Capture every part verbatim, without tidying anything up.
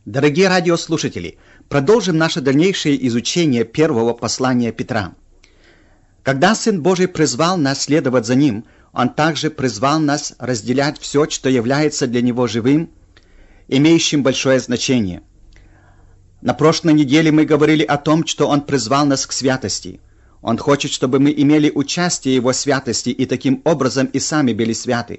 Дорогие радиослушатели, продолжим наше дальнейшее изучение первого послания Петра. Когда Сын Божий призвал нас следовать за Ним, Он также призвал нас разделять все, что является для Него живым, имеющим большое значение. На прошлой неделе мы говорили о том, что Он призвал нас к святости. Он хочет, чтобы мы имели участие в Его святости и таким образом и сами были святы.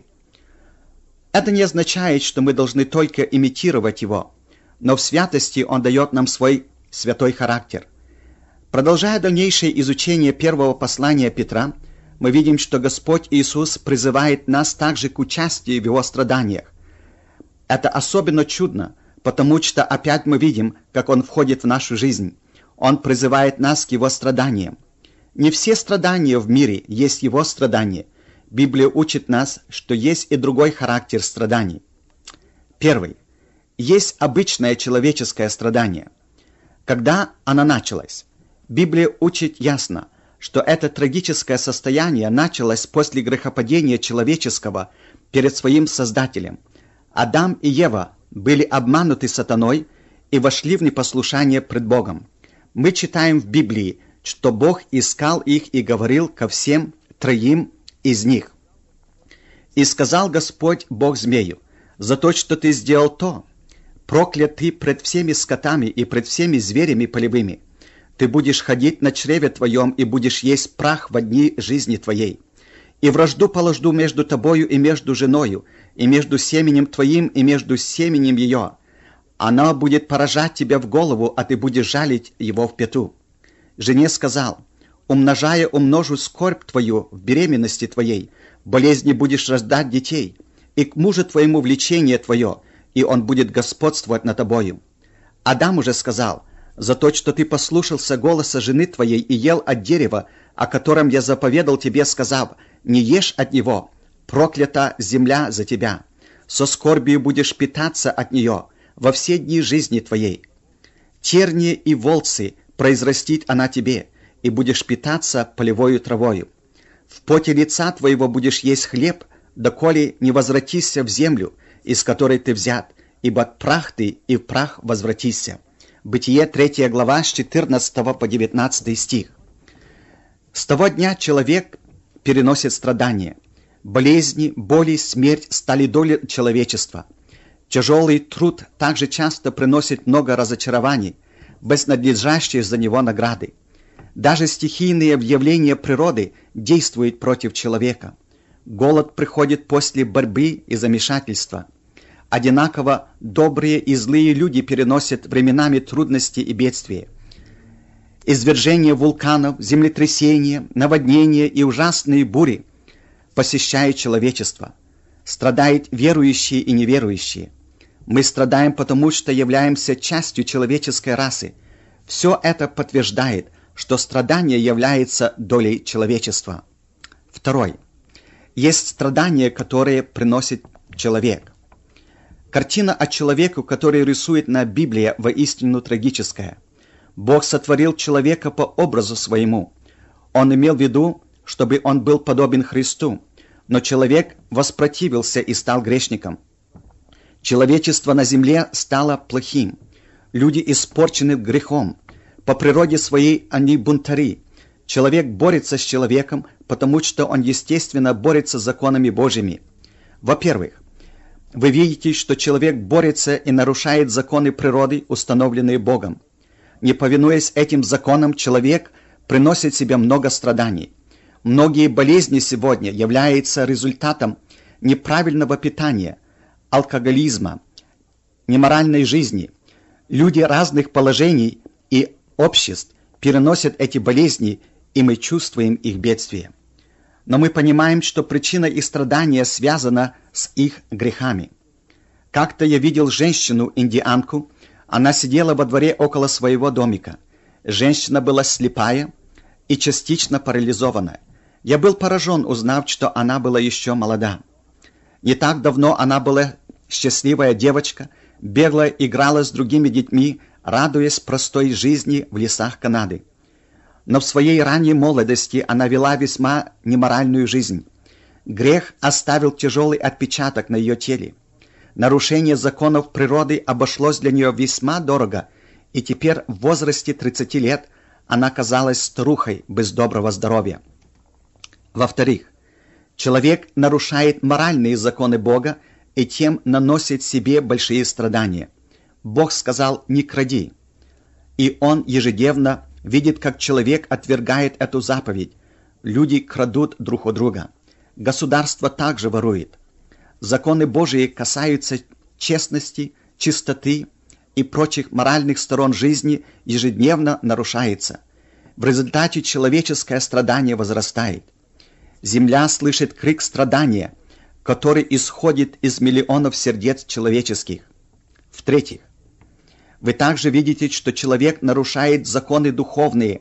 Это не означает, что мы должны только имитировать Его, но в святости Он дает нам свой святой характер. Продолжая дальнейшее изучение первого послания Петра, мы видим, что Господь Иисус призывает нас также к участию в Его страданиях. Это особенно чудно, потому что опять мы видим, как Он входит в нашу жизнь. Он призывает нас к Его страданиям. Не все страдания в мире есть Его страдания. Библия учит нас, что есть и другой характер страданий. Первый. Есть обычное человеческое страдание. Когда оно началось? Библия учит ясно, что это трагическое состояние началось после грехопадения человеческого перед своим Создателем. Адам и Ева были обмануты сатаной и вошли в непослушание пред Богом. Мы читаем в Библии, что Бог искал их и говорил ко всем троим из них. «И сказал Господь Бог змею, за то, что ты сделал то, проклят ты пред всеми скотами и пред всеми зверями полевыми. Ты будешь ходить на чреве твоем и будешь есть прах во дни жизни твоей. И вражду положу между тобою и между женою, и между семенем твоим и между семенем ее. Она будет поражать тебя в голову, а ты будешь жалить его в пяту. Жене сказал, умножая умножу скорбь твою в беременности твоей, в болезни будешь рождать детей, и к мужу твоему влечение твое, и он будет господствовать над тобою. Адам уже сказал, за то, что ты послушался голоса жены твоей и ел от дерева, о котором я заповедал тебе, сказав, не ешь от него, проклята земля за тебя, со скорбью будешь питаться от нее во все дни жизни твоей. Тернии и волцы произрастит она тебе, и будешь питаться полевою травою. В поте лица твоего будешь есть хлеб, доколе не возвратишься в землю, из которой ты взят, ибо прах ты, и в прах возвратишься». Бытие третья глава с четырнадцатого по девятнадцатый стих. С того дня человек переносит страдания. Болезни, боли, смерть стали долей человечества. Тяжелый труд также часто приносит много разочарований, без надлежащей за него награды. Даже стихийные явления природы действуют против человека. Голод приходит после борьбы и замешательства. Одинаково добрые и злые люди переносят временами трудности и бедствия. Извержение вулканов, землетрясения, наводнения и ужасные бури посещают человечество. Страдают верующие и неверующие. Мы страдаем потому, что являемся частью человеческой расы. Все это подтверждает, что страдание является долей человечества. Второй. Есть страдания, которые приносит человек. Картина о человеке, который рисует на Библии, воистину трагическая. Бог сотворил человека по образу своему. Он имел в виду, чтобы он был подобен Христу, но человек воспротивился и стал грешником. Человечество на земле стало плохим. Люди испорчены грехом. По природе своей они бунтари. Человек борется с человеком, потому что он естественно борется с законами Божьими. Во-первых, вы видите, что человек борется и нарушает законы природы, установленные Богом. Не повинуясь этим законам, человек приносит себе много страданий. Многие болезни сегодня являются результатом неправильного питания, алкоголизма, неморальной жизни. Люди разных положений и обществ переносят эти болезни, и мы чувствуем их бедствие. Но мы понимаем, что причина их страдания связана с их грехами. Как-то я видел женщину-индианку, она сидела во дворе около своего домика. Женщина была слепая и частично парализованная. Я был поражен, узнав, что она была еще молода. Не так давно она была счастливая девочка, бегала, играла с другими детьми, радуясь простой жизни в лесах Канады. Но в своей ранней молодости она вела весьма неморальную жизнь. Грех оставил тяжелый отпечаток на ее теле. Нарушение законов природы обошлось для нее весьма дорого, и теперь в возрасте тридцати лет она казалась старухой без доброго здоровья. Во-вторых, человек нарушает моральные законы Бога и тем наносит себе большие страдания. Бог сказал «не кради», и он ежедневно видит, как человек отвергает эту заповедь. Люди крадут друг у друга. Государство также ворует. Законы Божии касаются честности, чистоты и прочих моральных сторон жизни ежедневно нарушается. В результате человеческое страдание возрастает. Земля слышит крик страдания, который исходит из миллионов сердец человеческих. В-третьих, вы также видите, что человек нарушает законы духовные.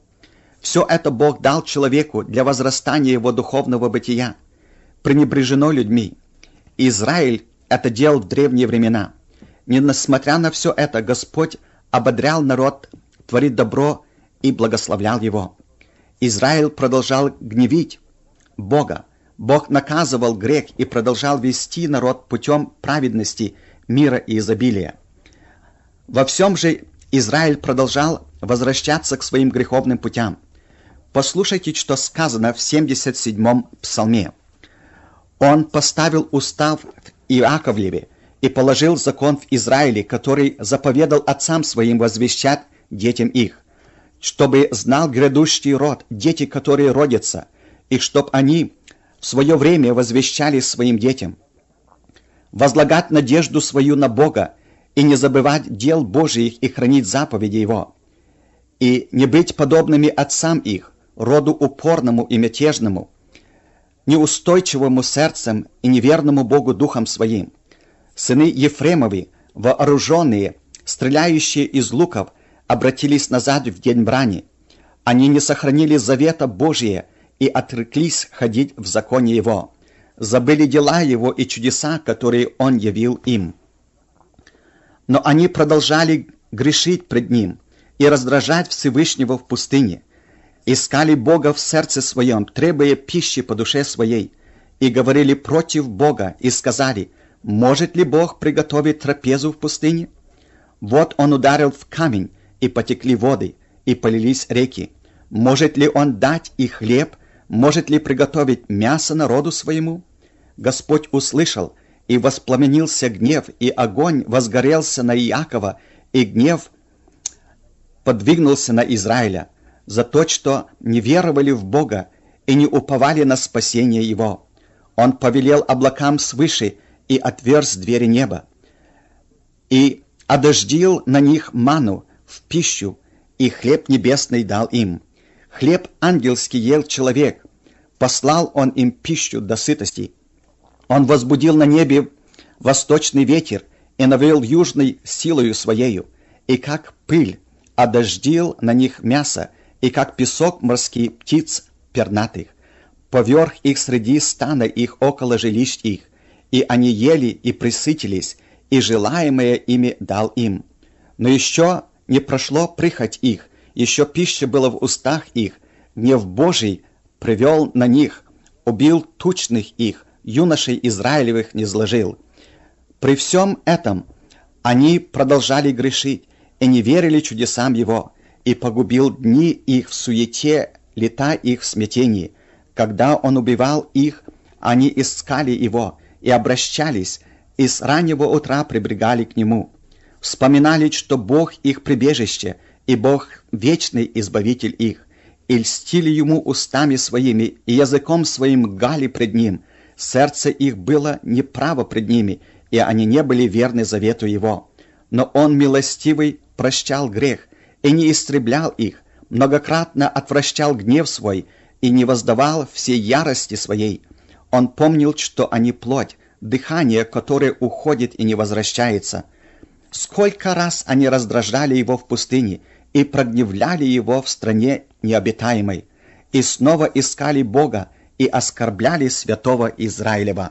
Все это Бог дал человеку для возрастания его духовного бытия. Пренебрежено людьми. Израиль это делал в древние времена. Несмотря на все это, Господь ободрял народ творить добро и благословлял его. Израиль продолжал гневить Бога. Бог наказывал грех и продолжал вести народ путем праведности, мира и изобилия. Во всем же Израиль продолжал возвращаться к своим греховным путям. Послушайте, что сказано в семьдесят седьмом псалме. «Он поставил устав в Иаковлеве и положил закон в Израиле, который заповедал отцам своим возвещать детям их, чтобы знал грядущий род, дети, которые родятся, и чтоб они в свое время возвещали своим детям. Возлагать надежду свою на Бога и не забывать дел Божиих и хранить заповеди Его, и не быть подобными отцам их, роду упорному и мятежному, неустойчивому сердцем и неверному Богу духом своим. Сыны Ефремови, вооруженные, стреляющие из луков, обратились назад в день брани. Они не сохранили завета Божия и отреклись ходить в законе Его, забыли дела Его и чудеса, которые Он явил им. Но они продолжали грешить пред Ним и раздражать Всевышнего в пустыне, искали Бога в сердце своем, требуя пищи по душе своей, и говорили против Бога, и сказали: может ли Бог приготовить трапезу в пустыне? Вот Он ударил в камень, и потекли воды, и полились реки. Может ли Он дать и хлеб? Может ли приготовить мясо народу своему? Господь услышал, и воспламенился гнев, и огонь возгорелся на Иакова, и гнев подвигнулся на Израиля за то, что не веровали в Бога и не уповали на спасение Его. Он повелел облакам свыше и отверз двери неба, и одождил на них ману в пищу, и хлеб небесный дал им. Хлеб ангельский ел человек, послал Он им пищу до сытости. Он возбудил на небе восточный ветер и навел южной силою своею, и как пыль одождил на них мясо, и как песок морские птиц пернатых. Поверх их среди стана их около жилищ их, и они ели и присытились, и желаемое ими дал им. Но еще не прошло прихоть их, еще пища была в устах их, гнев Божий привел на них, убил тучных их, юношей Израилевых не сложил. При всем этом они продолжали грешить и не верили чудесам Его, и погубил дни их в суете, лета их в смятении. Когда Он убивал их, они искали Его и обращались, и с раннего утра прибегали к Нему. Вспоминали, что Бог их прибежище, и Бог вечный избавитель их, и льстили Ему устами своими, и языком своим гали пред Ним. Сердце их было неправо пред ними, и они не были верны завету Его. Но Он милостивый прощал грех и не истреблял их, многократно отвращал гнев свой и не воздавал всей ярости своей. Он помнил, что они плоть, дыхание, которое уходит и не возвращается. Сколько раз они раздражали Его в пустыне и прогневляли Его в стране необитаемой, и снова искали Бога и оскорбляли святого Израилева.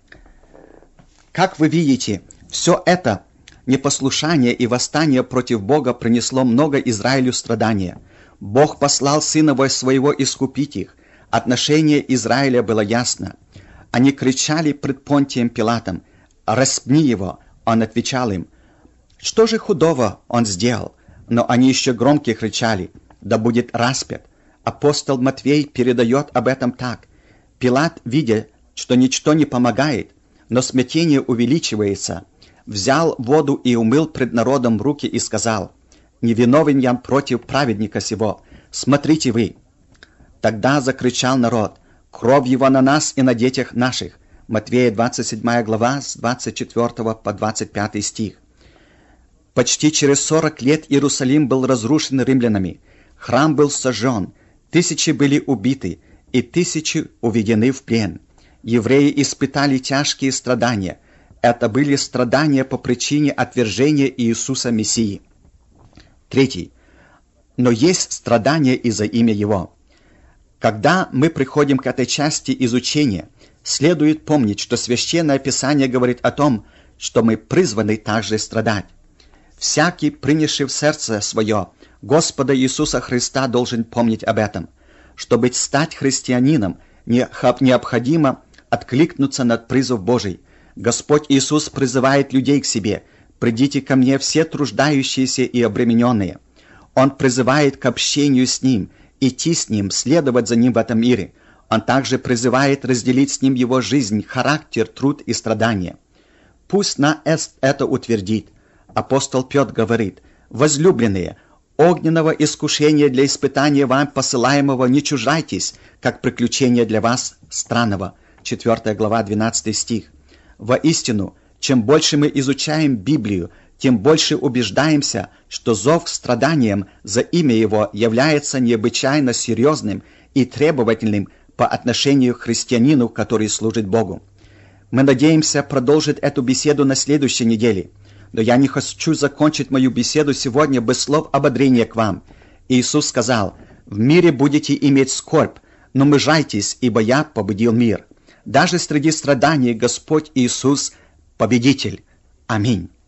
Как вы видите, все это непослушание и восстание против Бога принесло много Израилю страдания. Бог послал Сына Своего искупить их. Отношение Израиля было ясно. Они кричали пред Понтием Пилатом: распни его». Он отвечал им: «Что же худого он сделал?» Но они еще громко кричали: «Да будет распят». Апостол Матвей передает об этом так: «Пилат, видя, что ничто не помогает, но смятение увеличивается, взял воду и умыл пред народом руки и сказал: не виновен я против праведника сего, смотрите вы». Тогда закричал народ: «Кровь его на нас и на детях наших». Матвея двадцать седьмая глава с двадцать четвёртого по двадцать пятый стих. Почти через сорок лет Иерусалим был разрушен римлянами, храм был сожжен, тысячи были убиты и тысячи уведены в плен. Евреи испытали тяжкие страдания. Это были страдания по причине отвержения Иисуса Мессии. Третий. Но есть страдания и за имя Его. Когда мы приходим к этой части изучения, следует помнить, что Священное Писание говорит о том, что мы призваны также страдать. Всякий, принявший в сердце свое Господа Иисуса Христа, должен помнить об этом. Чтобы стать христианином, необходимо откликнуться на призыв Божий. Господь Иисус призывает людей к себе: «Придите ко мне все труждающиеся и обремененные». Он призывает к общению с Ним, идти с Ним, следовать за Ним в этом мире. Он также призывает разделить с Ним Его жизнь, характер, труд и страдания. Пусть нас это утвердит. Апостол Петр говорит: «Возлюбленные, огненного искушения для испытания вам посылаемого не чужайтесь, как приключение для вас странного». четвёртая глава, двенадцатый стих. Воистину, чем больше мы изучаем Библию, тем больше убеждаемся, что зов к страданиям за имя Его является необычайно серьезным и требовательным по отношению к христианину, который служит Богу. Мы надеемся продолжить эту беседу на следующей неделе, но я не хочу закончить мою беседу сегодня без слов ободрения к вам. Иисус сказал: «В мире будете иметь скорбь, но мужайтесь, ибо я победил мир». Даже среди страданий Господь Иисус – победитель. Аминь.